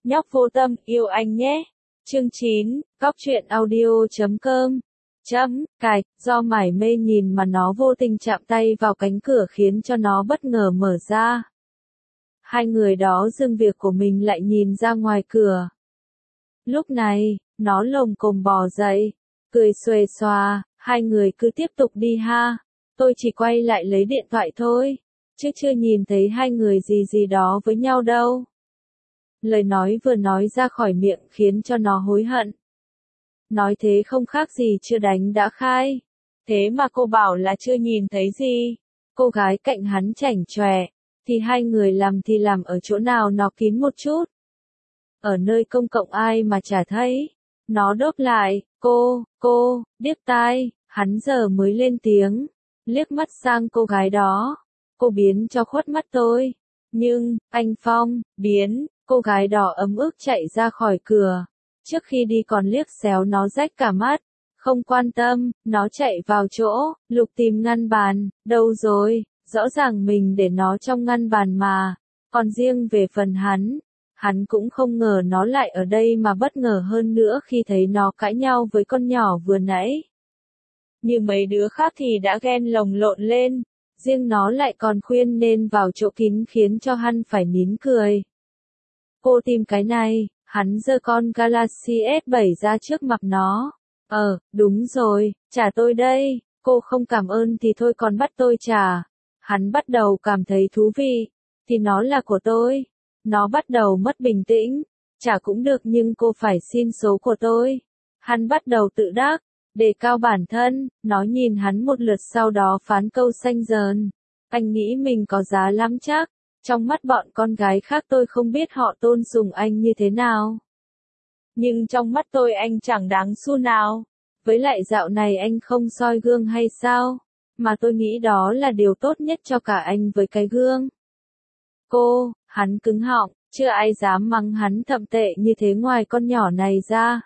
Nhóc vô tâm, yêu anh nhé. Chương 9, Cóc truyện audio.com. Cài, do mải mê nhìn mà nó vô tình chạm tay vào cánh cửa khiến cho nó bất ngờ mở ra. Hai người đó dừng việc của mình lại nhìn ra ngoài cửa. Lúc này, nó lồm cồm bò dậy, cười xuề xòa, hai người cứ tiếp tục đi ha. Tôi chỉ quay lại lấy điện thoại thôi, chứ chưa nhìn thấy hai người gì đó với nhau đâu. Lời nói vừa nói ra khỏi miệng khiến cho nó hối hận. Nói thế không khác gì chưa đánh đã khai. Thế mà cô bảo là chưa nhìn thấy gì. Cô gái cạnh hắn chảnh chọe, thì hai người làm thì làm ở chỗ nào nó kín một chút. Ở nơi công cộng ai mà chả thấy. Nó đốp lại, cô, điếc tai, hắn giờ mới lên tiếng, liếc mắt sang cô gái đó. Cô biến cho khuất mắt tôi. Nhưng, anh Phong, biến, cô gái đỏ ấm ức chạy ra khỏi cửa. Trước khi đi còn liếc xéo nó rách cả mắt. Không quan tâm, nó chạy vào chỗ, lục tìm ngăn bàn, đâu rồi, rõ ràng mình để nó trong ngăn bàn mà. Còn riêng về phần hắn cũng không ngờ nó lại ở đây mà bất ngờ hơn nữa khi thấy nó cãi nhau với con nhỏ vừa nãy. Như mấy đứa khác thì đã ghen lồng lộn lên, riêng nó lại còn khuyên nên vào chỗ kín khiến cho hắn phải nín cười. Cô tìm cái này, hắn giơ con Galaxy S7 ra trước mặt nó. Đúng rồi, trả tôi đây, cô không cảm ơn thì thôi còn bắt tôi trả. Hắn bắt đầu cảm thấy thú vị, thì nó là của tôi. Nó bắt đầu mất bình tĩnh, trả cũng được nhưng cô phải xin số của tôi. Hắn bắt đầu tự đắc, đề cao bản thân, nó nhìn hắn một lượt sau đó phán câu xanh dờn. Anh nghĩ mình có giá lắm chắc, trong mắt bọn con gái khác tôi không biết họ tôn sùng anh như thế nào. Nhưng trong mắt tôi anh chẳng đáng xu nào. Với lại dạo này anh không soi gương hay sao? Mà tôi nghĩ đó là điều tốt nhất cho cả anh với cái gương. Hắn cứng họng, chưa ai dám mắng hắn thậm tệ như thế ngoài con nhỏ này ra.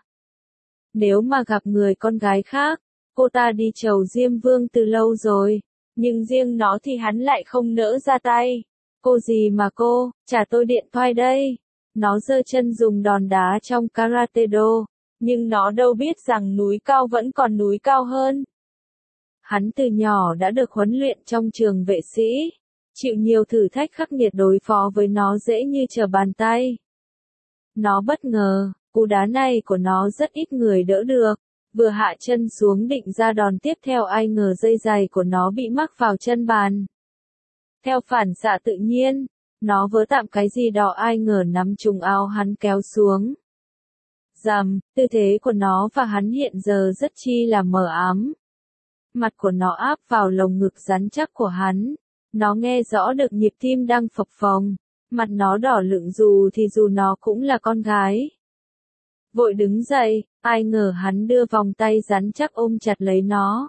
Nếu mà gặp người con gái khác, cô ta đi chầu Diêm Vương từ lâu rồi, nhưng riêng nó thì hắn lại không nỡ ra tay. Cô gì mà cô, trả tôi điện thoại đây. Nó giơ chân dùng đòn đá trong karate do, nhưng nó đâu biết rằng núi cao vẫn còn núi cao hơn. Hắn từ nhỏ đã được huấn luyện trong trường vệ sĩ, chịu nhiều thử thách khắc nghiệt đối phó với nó dễ như trở bàn tay. Nó bất ngờ, cú đá này của nó rất ít người đỡ được, vừa hạ chân xuống định ra đòn tiếp theo ai ngờ dây giày của nó bị mắc vào chân bàn. Theo phản xạ tự nhiên, nó vớ tạm cái gì đó ai ngờ nắm trùng áo hắn kéo xuống. Rầm, tư thế của nó và hắn hiện giờ rất chi là mờ ám. Mặt của nó áp vào lồng ngực rắn chắc của hắn. Nó nghe rõ được nhịp tim đang phập phồng. Mặt nó đỏ lựng dù nó cũng là con gái. Vội đứng dậy, ai ngờ hắn đưa vòng tay rắn chắc ôm chặt lấy nó.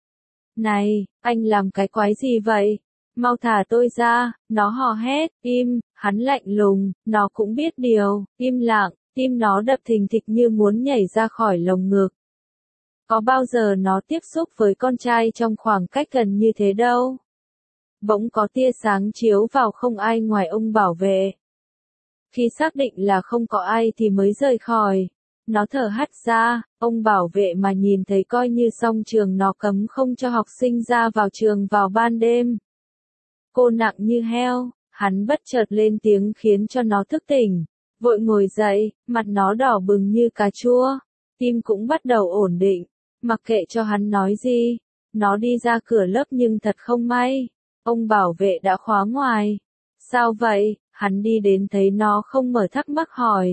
Này, anh làm cái quái gì vậy? Mau thả tôi ra, nó hò hét, im, hắn lạnh lùng, nó cũng biết điều, im lặng, tim nó đập thình thịch như muốn nhảy ra khỏi lồng ngực. Có bao giờ nó tiếp xúc với con trai trong khoảng cách gần như thế đâu. Bỗng có tia sáng chiếu vào không ai ngoài ông bảo vệ. Khi xác định là không có ai thì mới rời khỏi. Nó thở hắt ra, ông bảo vệ mà nhìn thấy coi như xong trường nó cấm không cho học sinh ra vào trường vào ban đêm. Cô nặng như heo, hắn bất chợt lên tiếng khiến cho nó thức tỉnh. Vội ngồi dậy, mặt nó đỏ bừng như cà chua. Tim cũng bắt đầu ổn định. Mặc kệ cho hắn nói gì, nó đi ra cửa lớp nhưng thật không may. Ông bảo vệ đã khóa ngoài. Sao vậy? Hắn đi đến thấy nó không mở thắc mắc hỏi.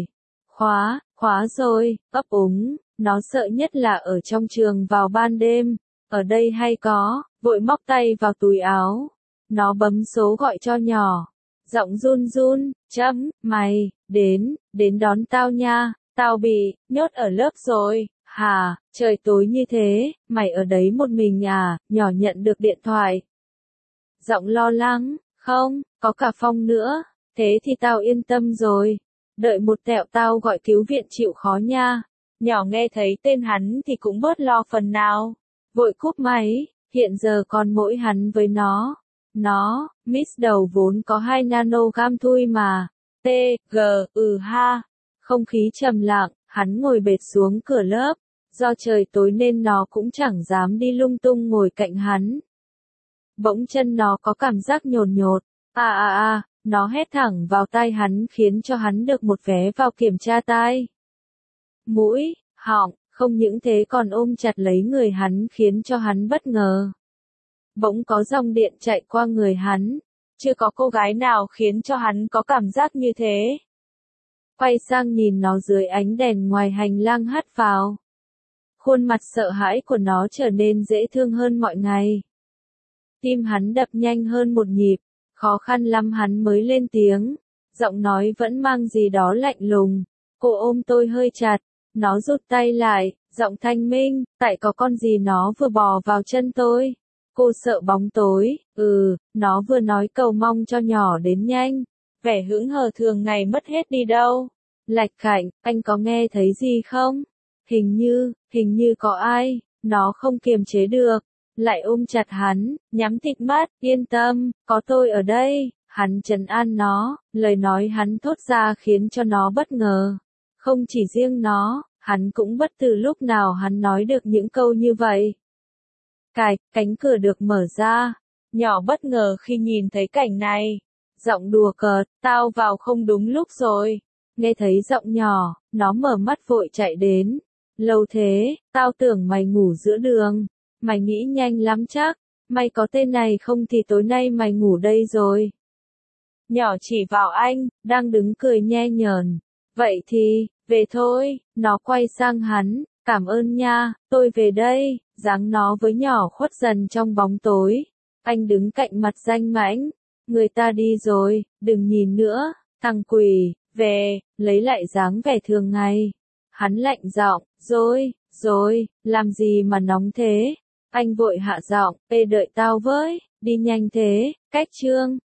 Khóa rồi, ấp úng, nó sợ nhất là ở trong trường vào ban đêm. Ở đây hay có, vội móc tay vào túi áo. Nó bấm số gọi cho nhỏ. Giọng run run, mày, đến đón tao nha, tao bị nhốt ở lớp rồi. Hả, trời tối như thế, mày ở đấy một mình à? Nhỏ nhận được điện thoại. Giọng lo lắng, không, có cả Phong nữa, thế thì tao yên tâm rồi. Đợi một tẹo tao gọi cứu viện chịu khó nha. Nhỏ nghe thấy tên hắn thì cũng bớt lo phần nào. Vội cúp máy, hiện giờ còn mỗi hắn với nó. Miss đầu vốn có 2 nanogam thui mà. Ha. Không khí trầm lặng, hắn ngồi bệt xuống cửa lớp. Do trời tối nên nó cũng chẳng dám đi lung tung ngồi cạnh hắn. Bỗng chân nó có cảm giác nhồn nhột. Nó hét thẳng vào tai hắn khiến cho hắn được một vé vào kiểm tra tai. Mũi, họng, không những thế còn ôm chặt lấy người hắn khiến cho hắn bất ngờ. Bỗng có dòng điện chạy qua người hắn. Chưa có cô gái nào khiến cho hắn có cảm giác như thế. Quay sang nhìn nó dưới ánh đèn ngoài hành lang hắt vào. Khuôn mặt sợ hãi của nó trở nên dễ thương hơn mọi ngày. Tim hắn đập nhanh hơn một nhịp, khó khăn lắm hắn mới lên tiếng. Giọng nói vẫn mang gì đó lạnh lùng. Cô ôm tôi hơi chặt, nó rụt tay lại, giọng thanh minh, tại có con gì nó vừa bò vào chân tôi. Cô sợ bóng tối, nó vừa nói cầu mong cho nhỏ đến nhanh. Vẻ hững hờ thường ngày mất hết đi đâu. Lạch cạnh, anh có nghe thấy gì không? Hình như có ai, nó không kiềm chế được. Lại ôm chặt hắn, nhắm tịt mắt, yên tâm, có tôi ở đây. Hắn trấn an nó, lời nói hắn thốt ra khiến cho nó bất ngờ. Không chỉ riêng nó, hắn cũng bất từ lúc nào hắn nói được những câu như vậy. Cánh cửa được mở ra. Nhỏ bất ngờ khi nhìn thấy cảnh này. Giọng đùa cợt, tao vào không đúng lúc rồi. Nghe thấy giọng nhỏ, nó mở mắt vội chạy đến. Lâu thế, tao tưởng mày ngủ giữa đường. Mày nghĩ nhanh lắm chắc. Mày có tên này không thì tối nay mày ngủ đây rồi. Nhỏ chỉ vào anh, đang đứng cười nhe nhờn. Vậy thì, về thôi. Nó quay sang hắn. Cảm ơn nha, tôi về đây. Dáng nó với nhỏ khuất dần trong bóng tối. Anh đứng cạnh mặt danh mãnh. Người ta đi rồi, đừng nhìn nữa. Thằng quỷ, về, lấy lại dáng vẻ thường ngày. Hắn lạnh giọng, rồi, làm gì mà nóng thế? Anh vội hạ giọng, đợi tao với, đi nhanh thế, cách chương.